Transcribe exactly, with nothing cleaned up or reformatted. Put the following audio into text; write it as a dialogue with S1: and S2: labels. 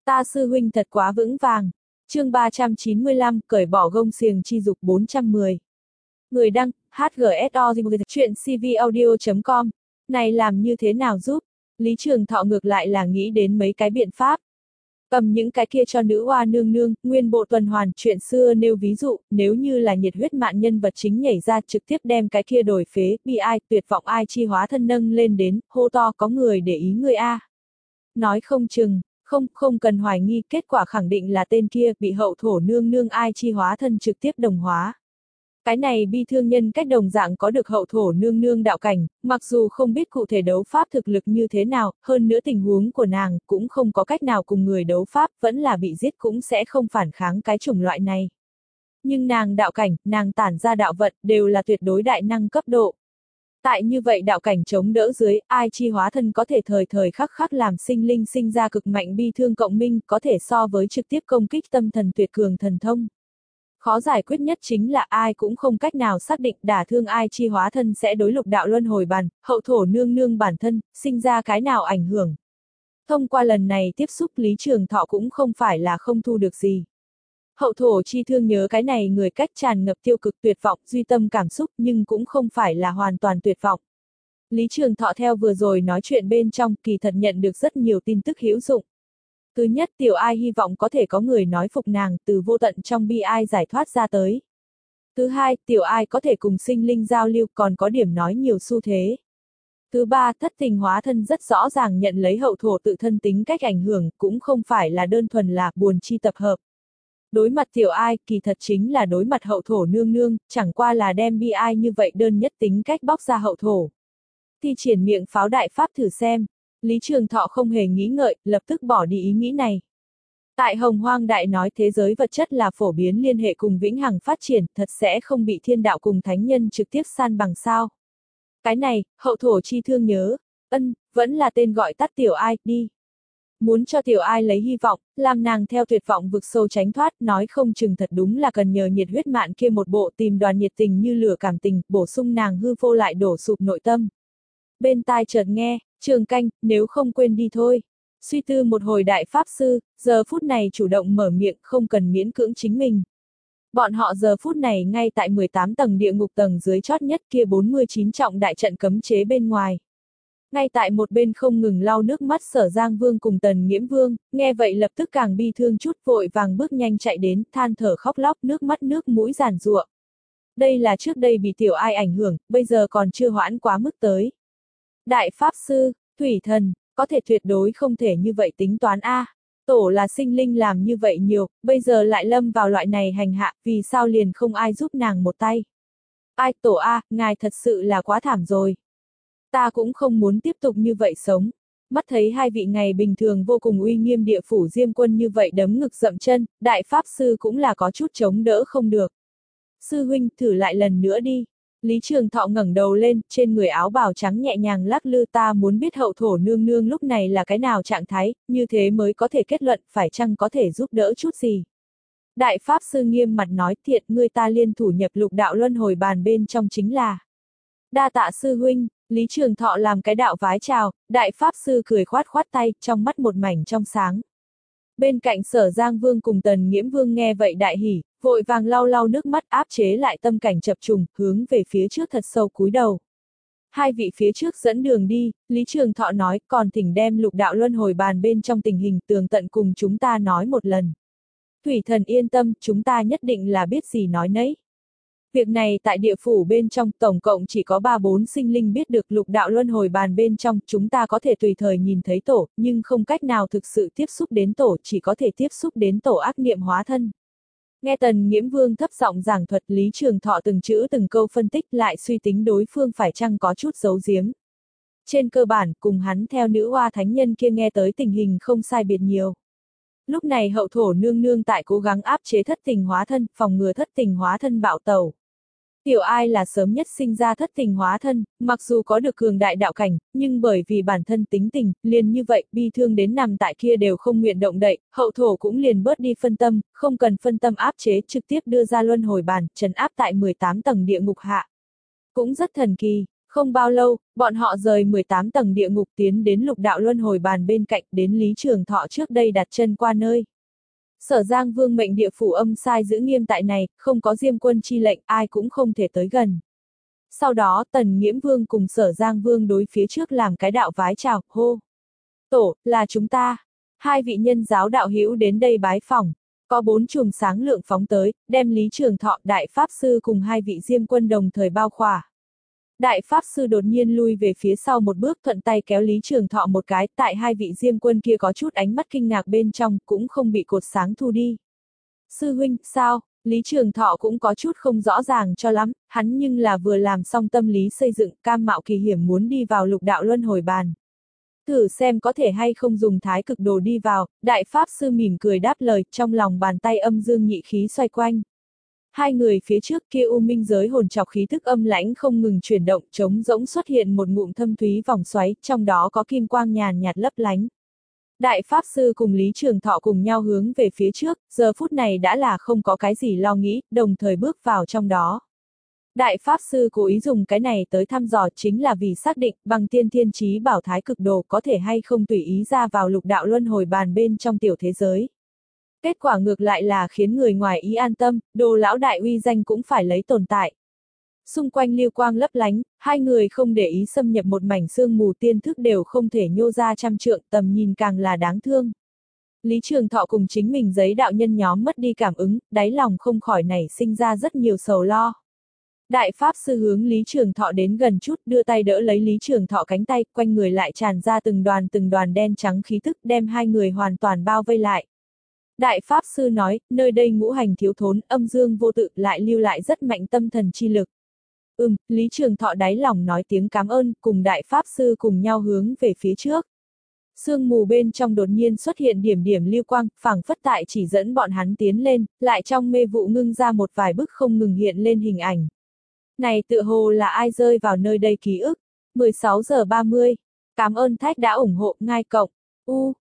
S1: Ta sư huynh thật quá vững vàng. Chương ba trăm chín mươi lăm, cởi bỏ gông xiềng chi dục bốn trăm mười. Người đăng, hát giê ét o, chuyện c v audio chấm com. Này làm như thế nào giúp? Lý Trường Thọ ngược lại là nghĩ đến mấy cái biện pháp. Cầm những cái kia cho nữ oa nương nương, nguyên bộ tuần hoàn, chuyện xưa nêu ví dụ, nếu như là nhiệt huyết mạn nhân vật chính nhảy ra trực tiếp đem cái kia đổi phế, bi ai, tuyệt vọng ai chi hóa thân nâng lên đến, hô to có người để ý người a. Nói không chừng, không, không cần hoài nghi, kết quả khẳng định là tên kia, bị hậu thổ nương nương ai chi hóa thân trực tiếp đồng hóa. Cái này bi thương nhân cách đồng dạng có được hậu thổ nương nương đạo cảnh, mặc dù không biết cụ thể đấu pháp thực lực như thế nào, hơn nữa tình huống của nàng cũng không có cách nào cùng người đấu pháp, vẫn là bị giết cũng sẽ không phản kháng cái chủng loại này. Nhưng nàng đạo cảnh, nàng tản ra đạo vận, đều là tuyệt đối đại năng cấp độ. Tại như vậy đạo cảnh chống đỡ dưới, ai chi hóa thân có thể thời thời khắc khắc làm sinh linh sinh ra cực mạnh bi thương cộng minh, có thể so với trực tiếp công kích tâm thần tuyệt cường thần thông. Khó giải quyết nhất chính là ai cũng không cách nào xác định đả thương ai chi hóa thân sẽ đối lục đạo luân hồi bàn, hậu thổ nương nương bản thân, sinh ra cái nào ảnh hưởng. Thông qua lần này tiếp xúc Lý Trường Thọ cũng không phải là không thu được gì. Hậu thổ chi thương nhớ cái này người cách tràn ngập tiêu cực tuyệt vọng, duy tâm cảm xúc nhưng cũng không phải là hoàn toàn tuyệt vọng. Lý Trường Thọ theo vừa rồi nói chuyện bên trong kỳ thật nhận được rất nhiều tin tức hữu dụng. Thứ nhất, tiểu ai hy vọng có thể có người nói phục nàng từ vô tận trong bi ai giải thoát ra tới. Thứ hai, tiểu ai có thể cùng sinh linh giao lưu còn có điểm nói nhiều xu thế. Thứ ba, thất tình hóa thân rất rõ ràng nhận lấy hậu thổ tự thân tính cách ảnh hưởng cũng không phải là đơn thuần là buồn chi tập hợp. Đối mặt tiểu ai kỳ thật chính là đối mặt hậu thổ nương nương, chẳng qua là đem bi ai như vậy đơn nhất tính cách bóc ra hậu thổ. Thi triển miệng pháo đại pháp thử xem. Lý Trường Thọ không hề nghĩ ngợi, lập tức bỏ đi ý nghĩ này. Tại Hồng Hoang Đại nói thế giới vật chất là phổ biến liên hệ cùng vĩnh hằng phát triển, thật sẽ không bị thiên đạo cùng thánh nhân trực tiếp san bằng sao. Cái này, hậu thổ chi thương nhớ, ân, vẫn là tên gọi tắt tiểu ai, đi. Muốn cho tiểu ai lấy hy vọng, làm nàng theo tuyệt vọng vực sâu tránh thoát, nói không chừng thật đúng là cần nhờ nhiệt huyết mạn kia một bộ tìm đoàn nhiệt tình như lửa cảm tình, bổ sung nàng hư vô lại đổ sụp nội tâm. Bên tai chợt nghe, Trường Canh, nếu không quên đi thôi. Suy tư một hồi đại pháp sư, giờ phút này chủ động mở miệng, không cần miễn cưỡng chính mình. Bọn họ giờ phút này ngay tại mười tám tầng địa ngục tầng dưới chót nhất kia bốn mươi chín trọng đại trận cấm chế bên ngoài. Ngay tại một bên không ngừng lau nước mắt Sở Giang Vương cùng Tần Nghiễm Vương, nghe vậy lập tức càng bi thương chút vội vàng bước nhanh chạy đến, than thở khóc lóc nước mắt nước mũi giàn giụa. Đây là trước đây bị tiểu ai ảnh hưởng, bây giờ còn chưa hoãn quá mức tới. Đại Pháp Sư, Thủy Thần, có thể tuyệt đối không thể như vậy tính toán a. Tổ là sinh linh làm như vậy nhiều, bây giờ lại lâm vào loại này hành hạ, vì sao liền không ai giúp nàng một tay. Ai tổ a, ngài thật sự là quá thảm rồi. Ta cũng không muốn tiếp tục như vậy sống. Mắt thấy hai vị ngày bình thường vô cùng uy nghiêm địa phủ Diêm Quân như vậy đấm ngực dậm chân, Đại Pháp Sư cũng là có chút chống đỡ không được. Sư huynh, thử lại lần nữa đi. Lý Trường Thọ ngẩng đầu lên, trên người áo bào trắng nhẹ nhàng lắc lư, ta muốn biết hậu thổ nương nương lúc này là cái nào trạng thái, như thế mới có thể kết luận, phải chăng có thể giúp đỡ chút gì. Đại Pháp Sư nghiêm mặt nói, thiệt ngươi ta liên thủ nhập lục đạo luân hồi bàn bên trong chính là. Đa tạ sư huynh. Lý Trường Thọ làm cái đạo vái chào, Đại Pháp Sư cười khoát khoát tay, trong mắt một mảnh trong sáng. Bên cạnh Sở Giang Vương cùng Tần Nghiễm Vương nghe vậy đại hỉ, vội vàng lau lau nước mắt áp chế lại tâm cảnh chập trùng, hướng về phía trước thật sâu cúi đầu. Hai vị phía trước dẫn đường đi, Lý Trường Thọ nói, còn thỉnh đem lục đạo luân hồi bàn bên trong tình hình tường tận cùng chúng ta nói một lần. Thủy Thần yên tâm, chúng ta nhất định là biết gì nói nấy. Việc này tại địa phủ bên trong tổng cộng chỉ có ba bốn sinh linh biết được lục đạo luân hồi bàn bên trong, chúng ta có thể tùy thời nhìn thấy tổ, nhưng không cách nào thực sự tiếp xúc đến tổ, chỉ có thể tiếp xúc đến tổ ác niệm hóa thân. Nghe Tần Nghiễm Vương thấp giọng giảng thuật, Lý Trường Thọ từng chữ từng câu phân tích lại suy tính đối phương phải chăng có chút giấu giếm. Trên cơ bản, cùng hắn theo nữ oa thánh nhân kia nghe tới tình hình không sai biệt nhiều. Lúc này hậu thổ nương nương tại cố gắng áp chế thất tình hóa thân, phòng ngừa thất tình hóa thân bạo tẩu. Tiểu ai là sớm nhất sinh ra thất tình hóa thân, mặc dù có được cường đại đạo cảnh, nhưng bởi vì bản thân tính tình, liền như vậy, bi thương đến nằm tại kia đều không nguyện động đậy, hậu thổ cũng liền bớt đi phân tâm, không cần phân tâm áp chế trực tiếp đưa ra luân hồi bàn, trấn áp tại mười tám tầng địa ngục hạ. Cũng rất thần kỳ, Không bao lâu, bọn họ rời mười tám tầng địa ngục tiến đến lục đạo luân hồi bàn bên cạnh, đến Lý Trường Thọ trước đây đặt chân qua nơi. Sở Giang Vương mệnh địa phủ âm sai giữ nghiêm tại này, không có Diêm Quân chi lệnh, ai cũng không thể tới gần. Sau đó, Tần Nghiễm Vương cùng Sở Giang Vương đối phía trước làm cái đạo vái chào, hô. Tổ, là chúng ta. Hai vị nhân giáo đạo hữu đến đây bái phỏng. Có bốn chùm sáng lượng phóng tới, đem Lý Trường Thọ, Đại Pháp Sư cùng hai vị Diêm Quân đồng thời bao khỏa. Đại Pháp Sư đột nhiên lui về phía sau một bước, thuận tay kéo Lý Trường Thọ một cái, tại hai vị Diêm Quân kia có chút ánh mắt kinh ngạc bên trong, cũng không bị cột sáng thu đi. Sư huynh, sao? Lý Trường Thọ cũng có chút không rõ ràng cho lắm, hắn nhưng là vừa làm xong tâm lý xây dựng, cam mạo kỳ hiểm muốn đi vào lục đạo luân hồi bàn. Thử xem có thể hay không dùng thái cực đồ đi vào, Đại Pháp Sư mỉm cười đáp lời, trong lòng bàn tay âm dương nhị khí xoay quanh. Hai người phía trước kia u minh giới hồn trọc khí thức âm lãnh không ngừng chuyển động, trống rỗng xuất hiện một ngụm thâm thúy vòng xoáy, trong đó có kim quang nhàn nhạt lấp lánh. Đại Pháp Sư cùng Lý Trường Thọ cùng nhau hướng về phía trước, giờ phút này đã là không có cái gì lo nghĩ, đồng thời bước vào trong đó. Đại Pháp Sư cố ý dùng cái này tới thăm dò chính là vì xác định bằng tiên thiên chí bảo thái cực đồ có thể hay không tùy ý ra vào lục đạo luân hồi bàn bên trong tiểu thế giới. Kết quả ngược lại là khiến người ngoài ý an tâm, đồ lão đại uy danh cũng phải lấy tồn tại. Xung quanh lưu quang lấp lánh, hai người không để ý xâm nhập một mảnh sương mù tiên thức đều không thể nhô ra trăm trượng, tầm nhìn càng là đáng thương. Lý Trường Thọ cùng chính mình giấy đạo nhân nhóm mất đi cảm ứng, đáy lòng không khỏi nảy sinh ra rất nhiều sầu lo. Đại Pháp Sư hướng Lý Trường Thọ đến gần chút, đưa tay đỡ lấy Lý Trường Thọ cánh tay, quanh người lại tràn ra từng đoàn từng đoàn đen trắng khí thức đem hai người hoàn toàn bao vây lại. Đại Pháp Sư nói, nơi đây ngũ hành thiếu thốn, âm dương vô tự lại lưu lại rất mạnh tâm thần chi lực. Ừm, Lý Trường Thọ đáy lòng nói tiếng cảm ơn, cùng Đại Pháp Sư cùng nhau hướng về phía trước. Sương mù bên trong đột nhiên xuất hiện điểm điểm lưu quang, phảng phất tại chỉ dẫn bọn hắn tiến lên, lại trong mê vụ ngưng ra một vài bức không ngừng hiện lên hình ảnh. Này tựa hồ là ai rơi vào nơi đây ký ức. mười sáu giờ ba mươi. Cảm ơn Thách đã ủng hộ, ngai cộng. U.